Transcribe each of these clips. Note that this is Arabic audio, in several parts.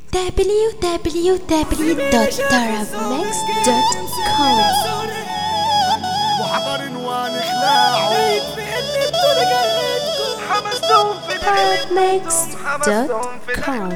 www.tarabmix.com. وحضر ونخلعه tarabmix.com.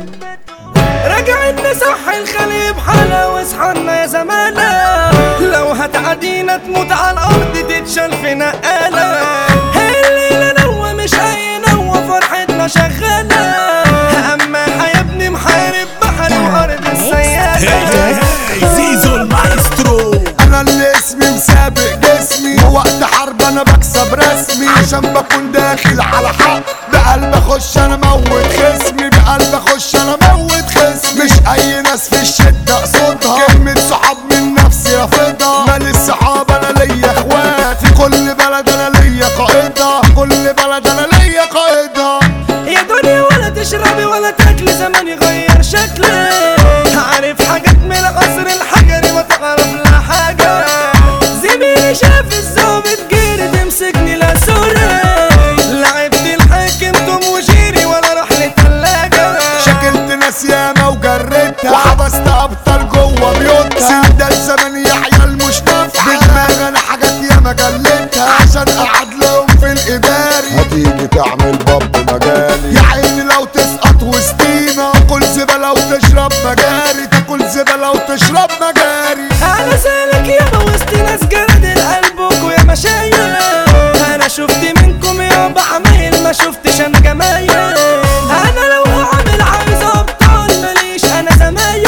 رجعنا صح الخليب حلا واصحالنا يا زمانة، لو هتعدينا تموت على الارض تتشال في نقالة. الليلة نوة مش اي نوة فرحتنا شغالة، اما هيبني محارب بحري وارض السيالة. زيزو المايسترو، انا اللي اسمي مسابق جسمي، ووقت حرب انا بكسب رسمي، عشان بكون داخل على حق. بقلب اخش انا موت خصمي، بقلب اخش انا موت خصمي. مش اي ناس في الشدة اقصدها، كلمة صحاب من نفسي رافضها. مال الصحاب انا ليا اخوات، في كل بلد انا ليا قائدها، كل بلد انا ليا قائدها. يا دنيا ولا تشربي ولا تاكلي، زمان يغير شكلي. عارف حاجات من العصر الحجري ما تعرف لا حاجة. زميلي شاف الزوبة جيري تمسكني لا سوري، لعبت الحاكم توم وجيري ولا راح لتلاجة. شكلت ناس ياما وجريتها، وحبست ابطال جوه بيوتها. سند الزمن يا عيال مش نافعة، بدماغ انا حاجات ياما جلتها، عشان اقعد لهم في الاداري. هتيجي تعمل باب مجالي، يا عيني لو تسقط وسطينا. كل زبالة وتشرب مجاري، تاكل زبالة وتشرب مجاري. انا سالك يابا وسط ناس جرد القلبك ويا مشايل. انا شفت منكم يابا حمايل، ما شفتش انا جمايل. انا لو هعمل عايز ابطال ماليش انا زمايل،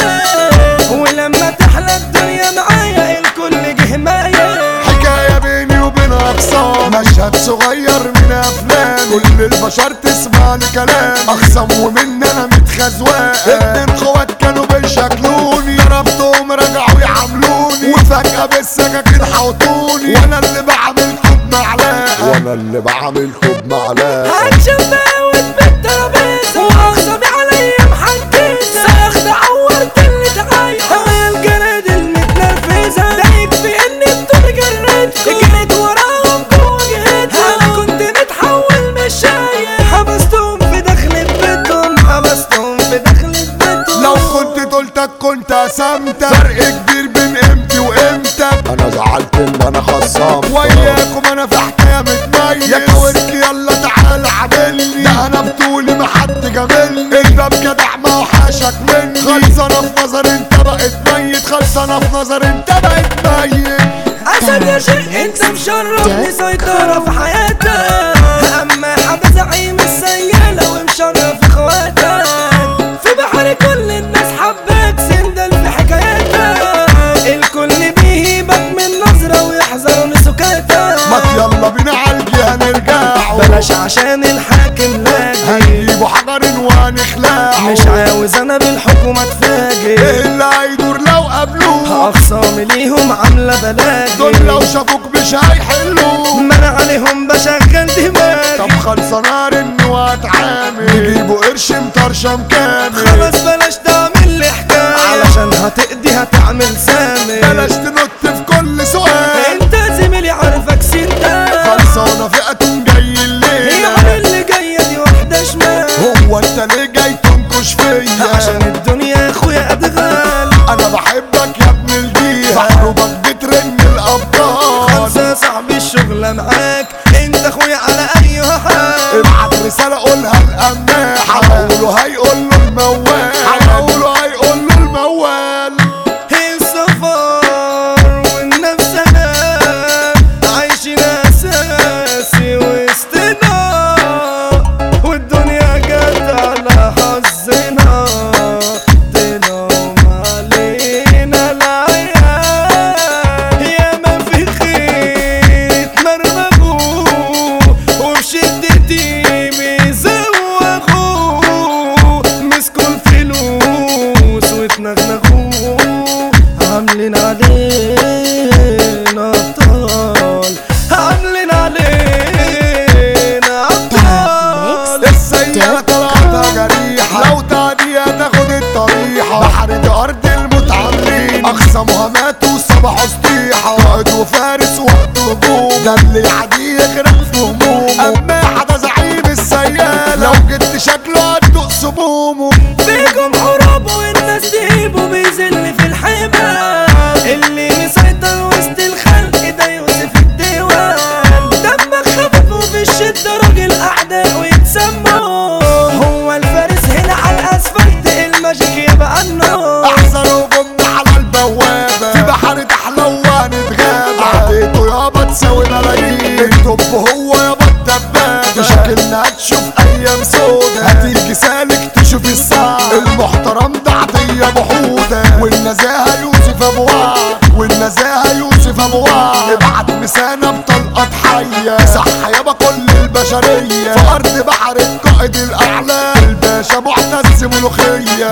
ولما تحلى الدنيا معايا الكل جه مايل. حكاية بيني وبين اقسام، مشهد صغير من افلام. كل البشر تسمع لكلام، اخصم ومني انا متخزوان. اتنين خوات كانوا بيشكلوني، ضربتهم رجعوا يعاملوني، وفجأة بالسكاكين حوطوني. وانا اللي بعملكوا بمعلقة، وانا اللي بعملكوا بمعلقة. هكشف بقوت بالترابيزة، واخصمي عليا محنكسة. ساخد عورت اللي تعايا، هوايا الجراد المتنرفزة. ده يكفي اني بطول جردكم، جريت وراهم جوا جهتهم. انا كنت متحول مش شايف، حبستهم في دخلة بيتهم، حبستهم في دخلة بيتهم. لو كنت قلتك كنت قسمتك، فرق كبير بين قيمتي وقيمتك. انا زعلت ان انا خصمت وياكم، انا في حكايه متميز. يا كورك يلا تعالى عاملني، ده انا بطولي ما حد جاملني. الباب جدع ما وحشك مني، خلصانه في نظر انت بقيت ميت، خلصانه في نظر انت بقيت ميت. اسد يا شيخ انت مشرفني سيطرة في حياتك، اما حدا زعيم السيالة ومشرف اخواتك. في بحر كل الناس حباك سندل في حكاياتك، الكل بيهيبك من نظرة ويحذر من سكاتك. ما يلا بينا عالجي هنرجعوا، بلاش عشان الحاكم لاجي، هنجيبوا حجر وهنخلعوا. مش عاوز انا بالحكومة اتفاجئ، ايه اللي هيدور لو قابلوك؟ اخصامي ليهم عاملة بلاجي، دول لو شافوك مش هيحلوك. ما انا عليهم بشغل دماغي. طب خلصانة رن واتعامل، نجيبوا قرش مطرشم كامل. خلاص بلاش تعمل لي حكاية، علشان هتقضي هتعمل سامي. بلاش تنط في كل سؤال، انت زميلي عارفك سنتا، خلصانة فئة جاي الليل. يعني اللي جاية دي واحدة شمال. هو انت ليه جاي تنكش فيا؟ عشان الدنيا يا اخويا ادغال، انا بحبك يا ابن الجيل، بحروبك بترن الابطال. خلصة يا صاحبي الشغلة معاك، انت اخويا على اي حال. ابعت رسالة قولها القماح، هقوله هيقول له الموال، هقوله هيقول له الموال. السفر والنفس انا عايشين اساسي وسطنا، والدنيا جت على حظنا. تنوم علينا العيال، ياما في خير اتمرمغوا، وبشدتي بيزوغوا. مسكوا الفلوس واتنغنغوا، عاملين علينا ابطال، عاملين علينا ابطال. السيارة طلعتها جريحة، لو تعديها تاخد الطريحة. بحر دي أرض المتعاملين، أخصامها ماتوا صبحوا سطيحة. قائد وفارس وقت هجوم، ده اللي يعدي يغرق في همومه. أما حدا زعيم السيالة، لو جبت شكله هتدوق سمومه. فيكم حروب وانت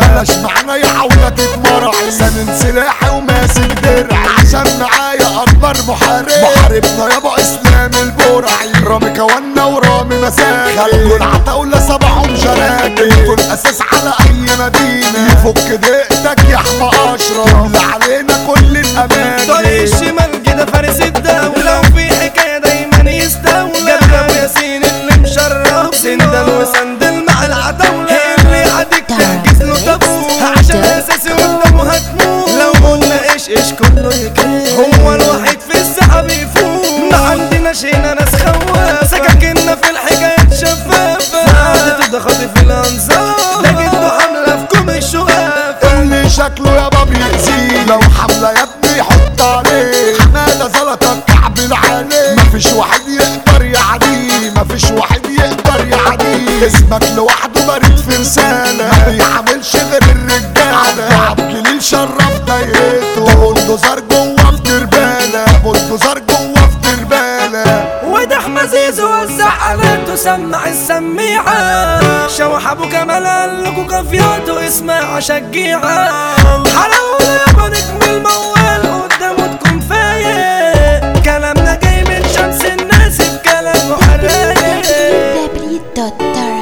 بلاش معانا يا حولة تتمرعي، سنن سلاحي وماسك درعي عشان معايا اكبر محاربنا يابا اسلام البرعي، رامي كوانا ورامي مساك خلوا العتاولة صباحهم جراك، انتوا الاساس على اي مدينة يفك دقتك يا حما اشرف تملى علينا كل الامان. طريق الشمال كده فارس الدولة وفي حكاية دايما يستولى جدع وياسين اللي مشرف سندل وسندل مع العتاولة اللي عادك تحجز له تابوت عشان اساسي قدامه هتموت لو قلنا ايش كله يكون هو الوحيد في الساحة بيفوت ما عندناش هنا ناس خواف سكاكيننا في الحكايات شفافة قعدته ده خاطف الانظار ده جده حملة في كوم الشغاف اللي شكله يابا بيأذيه لو حملة يا ابني حط عليه حمادة زلطة كعب العالي مفيش واحد يقدر يعديه مفيش واحد يقدر يعديه اسمك لوحده بريد في رسالة ما بيعملش غير الرجالة عبد الجليل شرف دايرته ده بلدوزر جوه في تربالة بلدوزر جوه في تربالة وده حمزيز وزع آلاته سمع السميعة شوح ابو كمال قالكوا كافياته اسمع شجيعة حلاوة يابا نجم الموال قدامه تكون فايق كلامنا جاي من شمس الناس بكلام محرق www.darkcount.com